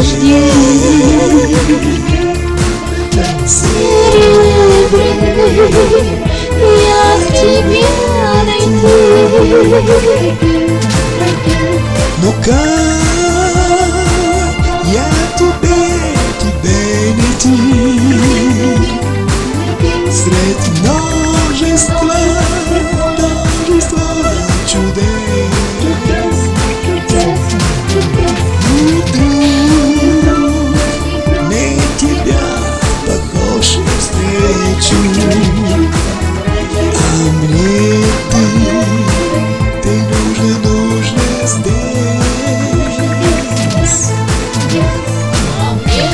рождения серебряный я к тебе найти. Но как я тебе найти средь множества чудес? Вдруг не тебя похож встречу, а мне ты нужен здесь. А мне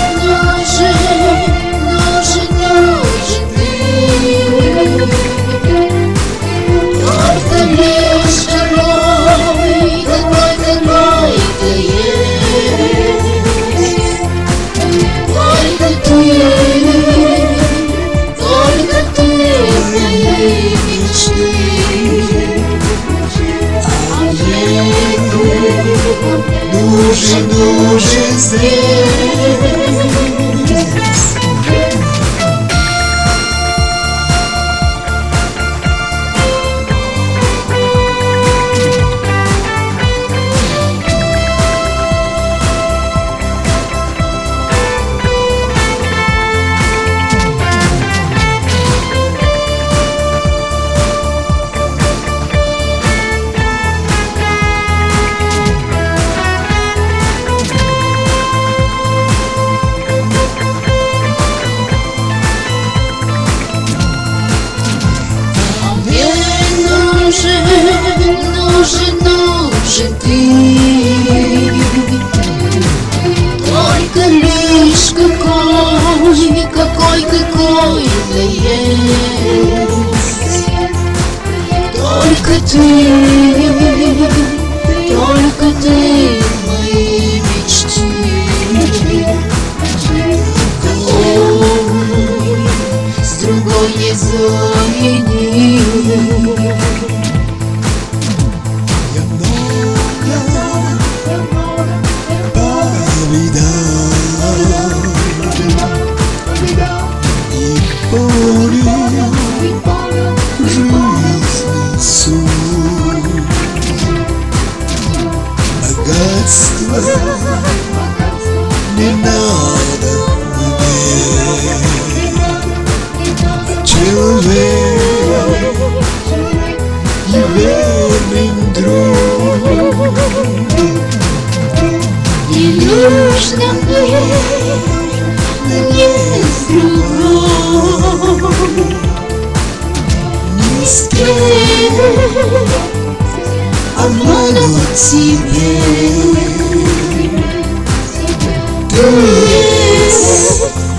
нужен ты, только лишь какой-то есть. Только ты моей мечты, а мне нужен здесь. Нужен ты, только лишь какой-то есть. Только ты мои мечты. Ой, с другой не заменить. Богатство не надо мне, человек и верный друг. Не нужно мне с другой, ни с кем обмануть тебе. Ты есть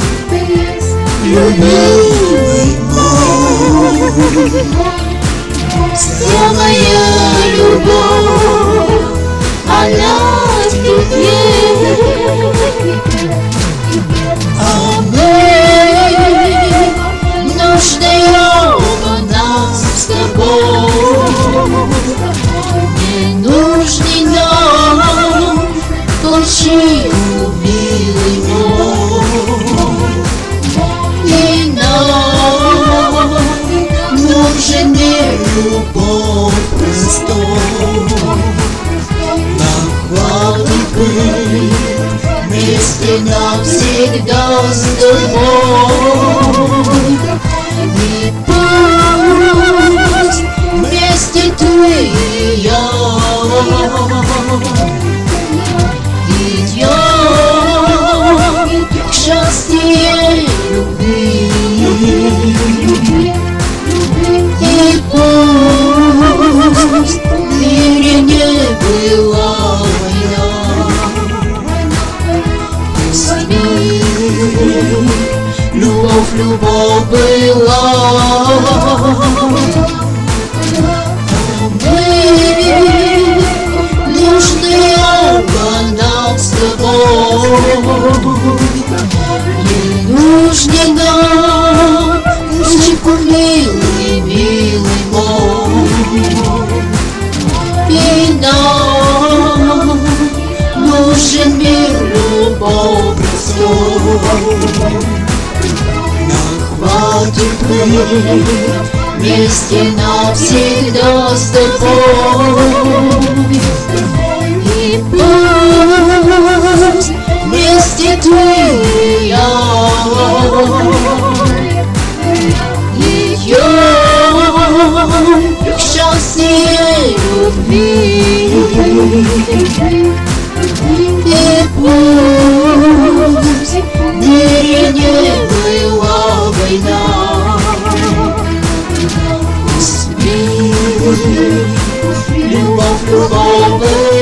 любимый мой, вся моя любовь, она в тебе. А мы нужны оба нам с тобой. Не нужны нам площадку, милый мой. И нам нужен мир, любовь простой. Нам хватит быть вместе навсегда с тобой. И пусть вместе ты и я идем к счастью любви. И пусть в мире не была война, пусть в мире любовь была. Мы нужны оба нам с тобой. Не нужны нам площадку, милый мой. И нам нужен мир, любовь. вместе навсегда с тобой. И пусть вместе ты и я идем к счастье любви. И пусть в мире не была война, пусть в мире любовь, любовь